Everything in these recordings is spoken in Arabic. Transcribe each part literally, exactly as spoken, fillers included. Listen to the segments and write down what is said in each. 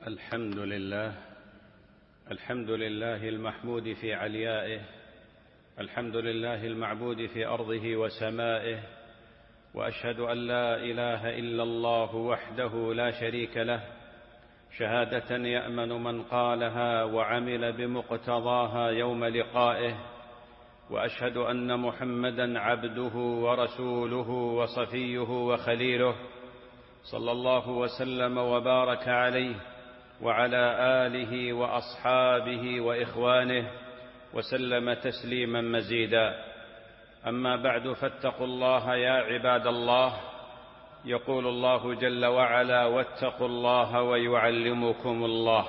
الحمد لله الحمد لله المحمود في عليائه، الحمد لله المعبود في أرضه وسمائه، وأشهد أن لا إله إلا الله وحده لا شريك له، شهادة يأمن من قالها وعمل بمقتضاها يوم لقائه، وأشهد أن محمدًا عبده ورسوله وصفيه وخليله، صلى الله وسلم وبارك عليه وعلى آله وأصحابه وإخوانه وسلم تسليما مزيدا. أما بعد، فاتقوا الله يا عباد الله. يقول الله جل وعلا: واتقوا الله ويعلمكم الله.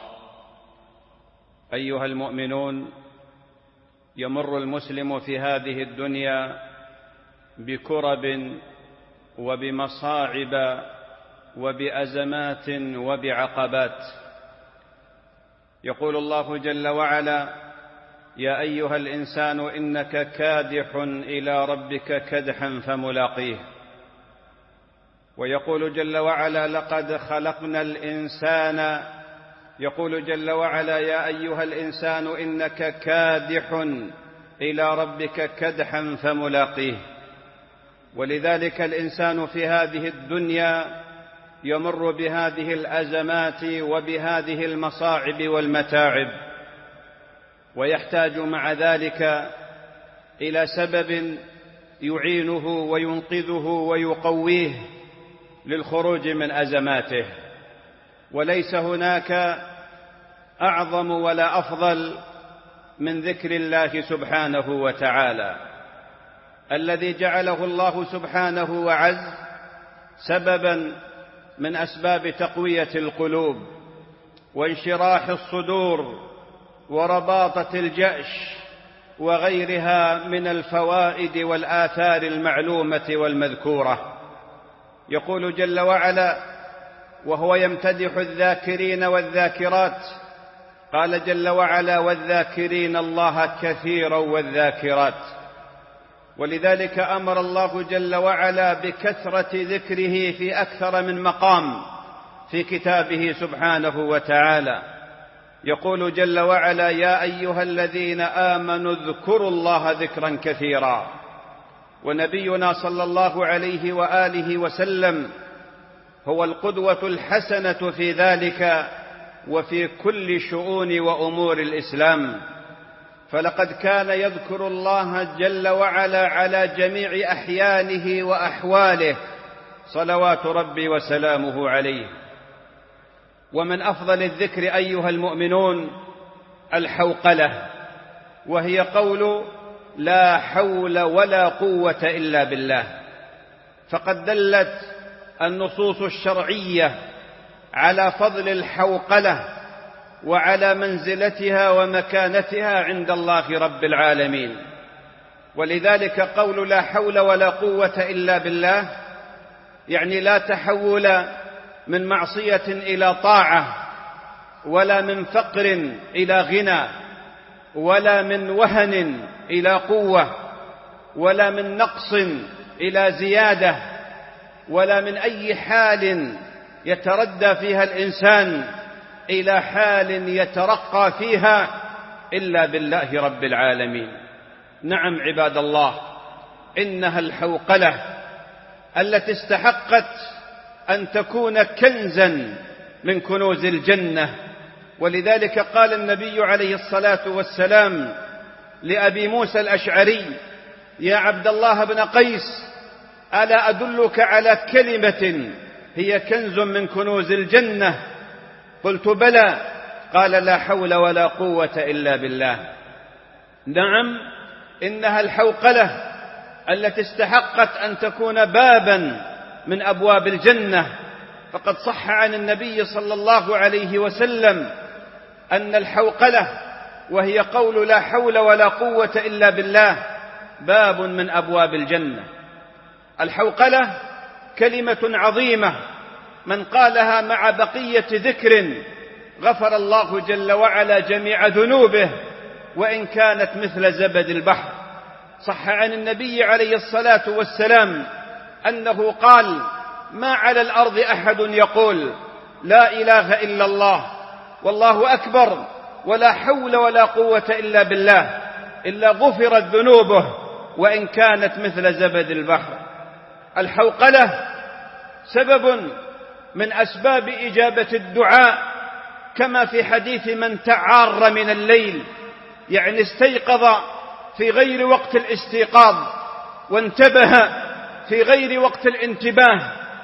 أيها المؤمنون، يمر المسلم في هذه الدنيا بكرب وبمصاعب وبأزمات وبعقبات. يقول الله جل وعلا: يا أيها الإنسان إنك كادح إلى ربك كدحا فملاقيه. ويقول جل وعلا: لقد خلقنا الإنسان. يقول جل وعلا: يا أيها الإنسان إنك كادح إلى ربك كدحا فملاقيه. ولذلك الإنسان في هذه الدنيا يمر بهذه الأزمات وبهذه المصاعب والمتاعب، ويحتاج مع ذلك إلى سبب يعينه وينقذه ويقويه للخروج من أزماته. وليس هناك أعظم ولا أفضل من ذكر الله سبحانه وتعالى، الذي جعله الله سبحانه وعز سببا من أسباب تقوية القلوب وانشراح الصدور ورباطة الجأش وغيرها من الفوائد والآثار المعلومة والمذكورة. يقول جل وعلا وهو يمتدح الذاكرين والذاكرات، قال جل وعلا: والذاكرين الله كثيرا والذاكرات. ولذلك أمر الله جل وعلا بكثرة ذكره في أكثر من مقام في كتابه سبحانه وتعالى. يقول جل وعلا: يا أيها الذين آمنوا اذكروا الله ذكرا كثيرا. ونبينا صلى الله عليه وآله وسلم هو القدوة الحسنة في ذلك وفي كل شؤون وأمور الإسلام، فلقد كان يذكر الله جل وعلا على جميع أحيانه وأحواله صلوات ربي وسلامه عليه. ومن أفضل الذكر أيها المؤمنون الحوقلة، وهي قول لا حول ولا قوة إلا بالله. فقد دلت النصوص الشرعية على فضل الحوقلة وعلى منزلتها ومكانتها عند الله رب العالمين. ولذلك قول لا حول ولا قوة إلا بالله يعني لا تحول من معصية إلى طاعة، ولا من فقر إلى غنى، ولا من وهن إلى قوة، ولا من نقص إلى زيادة، ولا من أي حال يتردى فيها الإنسان إلى حال يترقى فيها إلا بالله رب العالمين. نعم عباد الله، إنها الحوقلة التي استحقت أن تكون كنزا من كنوز الجنة. ولذلك قال النبي عليه الصلاة والسلام لأبي موسى الأشعري: يا عبد الله بن قيس، ألا أدلك على كلمة هي كنز من كنوز الجنة؟ قلت بلى. قال: لا حول ولا قوة إلا بالله. نعم، إنها الحوقلة التي استحقت أن تكون بابا من أبواب الجنة. فقد صح عن النبي صلى الله عليه وسلم أن الحوقلة، وهي قول لا حول ولا قوة إلا بالله، باب من أبواب الجنة. الحوقلة كلمة عظيمة، من قالها مع بقية ذكر غفر الله جل وعلا جميع ذنوبه وإن كانت مثل زبد البحر. صح عن النبي عليه الصلاة والسلام أنه قال: ما على الأرض أحد يقول لا إله إلا الله والله أكبر ولا حول ولا قوة إلا بالله إلا غفرت ذنوبه وإن كانت مثل زبد البحر. الحوقلة سبب من أسباب إجابة الدعاء، كما في حديث من تعار من الليل، يعني استيقظ في غير وقت الاستيقاظ وانتبه في غير وقت الانتباه،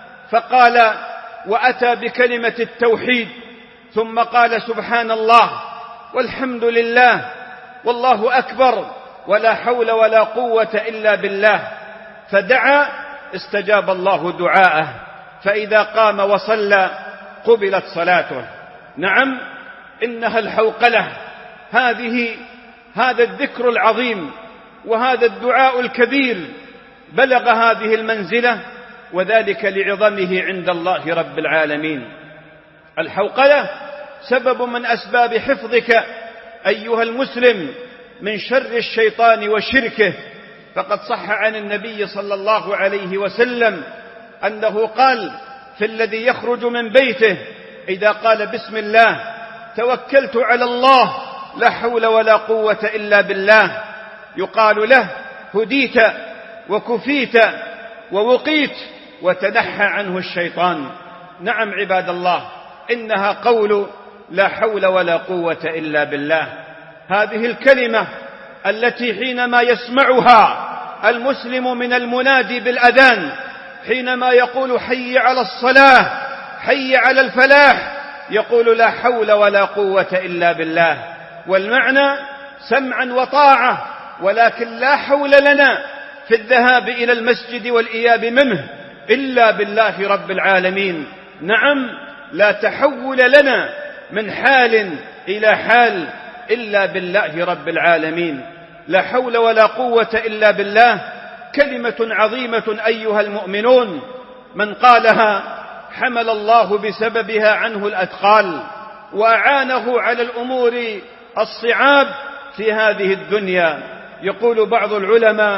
فقال وأتى بكلمة التوحيد ثم قال سبحان الله والحمد لله والله أكبر ولا حول ولا قوة إلا بالله، فدعا استجاب الله دعاءه، فإذا قام وصلى قبلت صلاته. نعم، إنها الحوقلة، هذه هذا الذكر العظيم وهذا الدعاء الكبير بلغ هذه المنزلة، وذلك لعظمه عند الله رب العالمين. الحوقلة سبب من أسباب حفظك أيها المسلم من شر الشيطان وشركه، فقد صح عن النبي صلى الله عليه وسلم أنه قال في الذي يخرج من بيته إذا قال بسم الله توكلت على الله لا حول ولا قوة إلا بالله، يقال له هديت وكفيت ووقيت وتنحى عنه الشيطان. نعم عباد الله، إنها قول لا حول ولا قوة إلا بالله. هذه الكلمة التي حينما يسمعها المسلم من المنادي بالأذان، حينما يقول حي على الصلاة حي على الفلاح، يقول لا حول ولا قوة إلا بالله، والمعنى سمعا وطاعة، ولكن لا حول لنا في الذهاب إلى المسجد والإياب منه إلا بالله رب العالمين. نعم، لا تحول لنا من حال إلى حال إلا بالله رب العالمين. لا حول ولا قوة إلا بالله كلمة عظيمة أيها المؤمنون، من قالها حمل الله بسببها عنه الأثقال وأعانه على الأمور الصعاب في هذه الدنيا. يقول بعض العلماء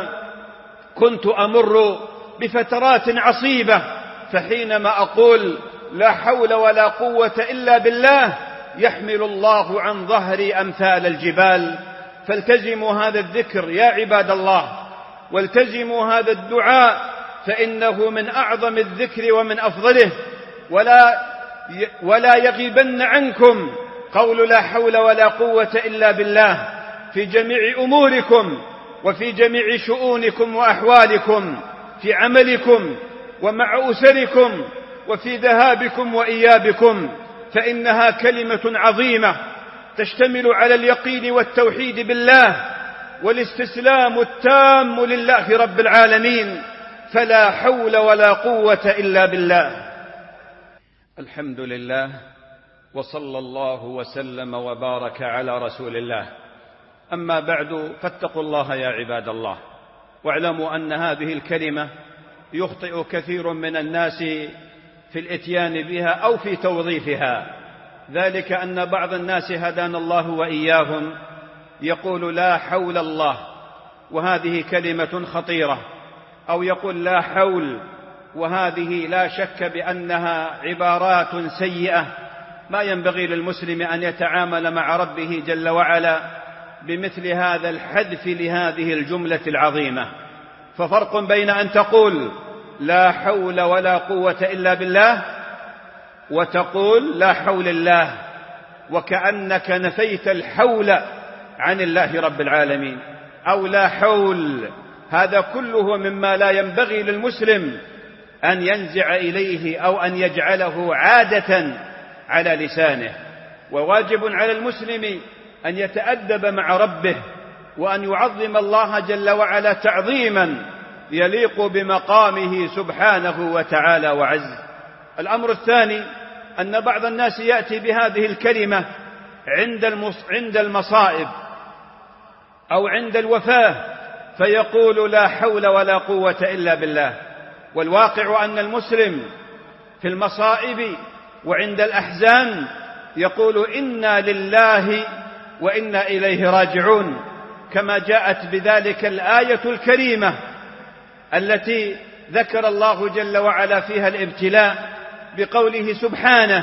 كنت أمر بفترات عصيبة، فحينما أقول لا حول ولا قوة إلا بالله يحمل الله عن ظهري أمثال الجبال. فالتزموا هذا الذكر يا عباد الله، والتزموا هذا الدعاء، فإنه من أعظم الذكر ومن أفضله، ولا ولا يغيبن عنكم قول لا حول ولا قوة إلا بالله في جميع أموركم وفي جميع شؤونكم وأحوالكم، في عملكم ومع أسركم وفي ذهابكم وإيابكم، فإنها كلمة عظيمة تشتمل على اليقين والتوحيد بالله والاستسلام التام لله رب العالمين، فلا حول ولا قوة إلا بالله. الحمد لله، وصلى الله وسلم وبارك على رسول الله. أما بعد، فاتقوا الله يا عباد الله، واعلموا أن هذه الكلمة يخطئ كثير من الناس في الإتيان بها أو في توظيفها، ذلك أن بعض الناس هدانا الله وإياهم يقول لا حول الله، وهذه كلمة خطيرة، أو يقول لا حول، وهذه لا شك بأنها عبارات سيئة. ما ينبغي للمسلم أن يتعامل مع ربه جل وعلا بمثل هذا الحذف لهذه الجملة العظيمة. ففرق بين أن تقول لا حول ولا قوة إلا بالله وتقول لا حول الله، وكأنك نفيت الحول عن الله رب العالمين، أو لا حول. هذا كله مما لا ينبغي للمسلم أن ينزع إليه أو أن يجعله عادة على لسانه. وواجب على المسلم أن يتأدب مع ربه وأن يعظم الله جل وعلا تعظيما يليق بمقامه سبحانه وتعالى وعز. الأمر الثاني أن بعض الناس يأتي بهذه الكلمة عند المصائب أو عند الوفاة فيقول لا حول ولا قوة إلا بالله، والواقع أن المسلم في المصائب وعند الأحزان يقول إنا لله وإنا إليه راجعون، كما جاءت بذلك الآية الكريمة التي ذكر الله جل وعلا فيها الابتلاء بقوله سبحانه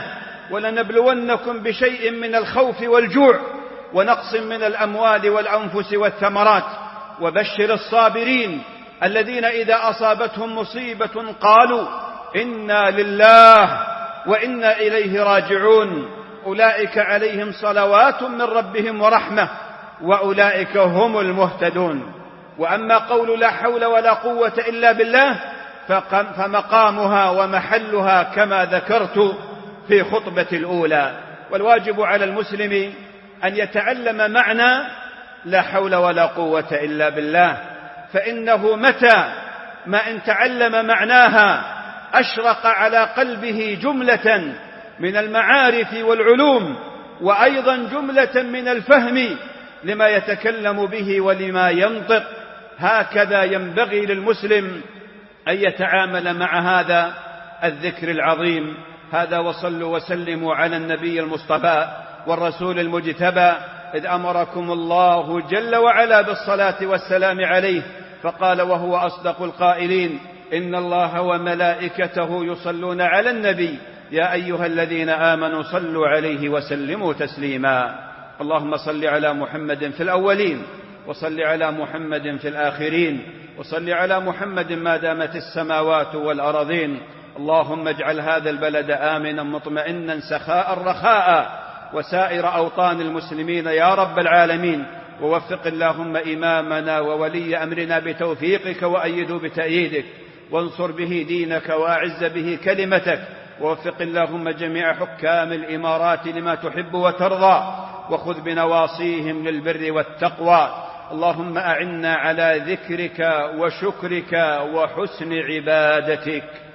ولنبلونكم بشيء من الخوف والجوع ونقص من الأموال والأنفس والثمرات وبشر الصابرين الذين إذا أصابتهم مصيبة قالوا إنا لله وإنا إليه راجعون أولئك عليهم صلوات من ربهم ورحمة وأولئك هم المهتدون. وأما قول لا حول ولا قوة إلا بالله فمقامها ومحلها كما ذكرت في خطبتي الأولى. والواجب على المسلم أن يتعلم معنى لا حول ولا قوة إلا بالله، فإنه متى ما إن تعلم معناها أشرق على قلبه جملة من المعارف والعلوم وأيضا جملة من الفهم لما يتكلم به ولما ينطق. هكذا ينبغي للمسلم أن يتعامل مع هذا الذكر العظيم. هذا وصلوا وسلموا على النبي المصطفى والرسول المجتبى، إذ أمركم الله جل وعلا بالصلاة والسلام عليه فقال وهو أصدق القائلين إن الله وملائكته يصلون على النبي يا أيها الذين آمنوا صلوا عليه وسلموا تسليما. اللهم صل على محمد في الأولين وصل على محمد في الآخرين وصل على محمد ما دامت السماوات والأرضين. اللهم اجعل هذا البلد آمنا مطمئنا سخاء رخاء وسائر أوطان المسلمين يا رب العالمين. ووفق اللهم إمامنا وولي أمرنا بتوفيقك وأيده بتأييدك وانصر به دينك وأعز به كلمتك. ووفق اللهم جميع حكام الإمارات لما تحب وترضى وخذ بنواصيهم للبر والتقوى. اللهم أعنا على ذكرك وشكرك وحسن عبادتك.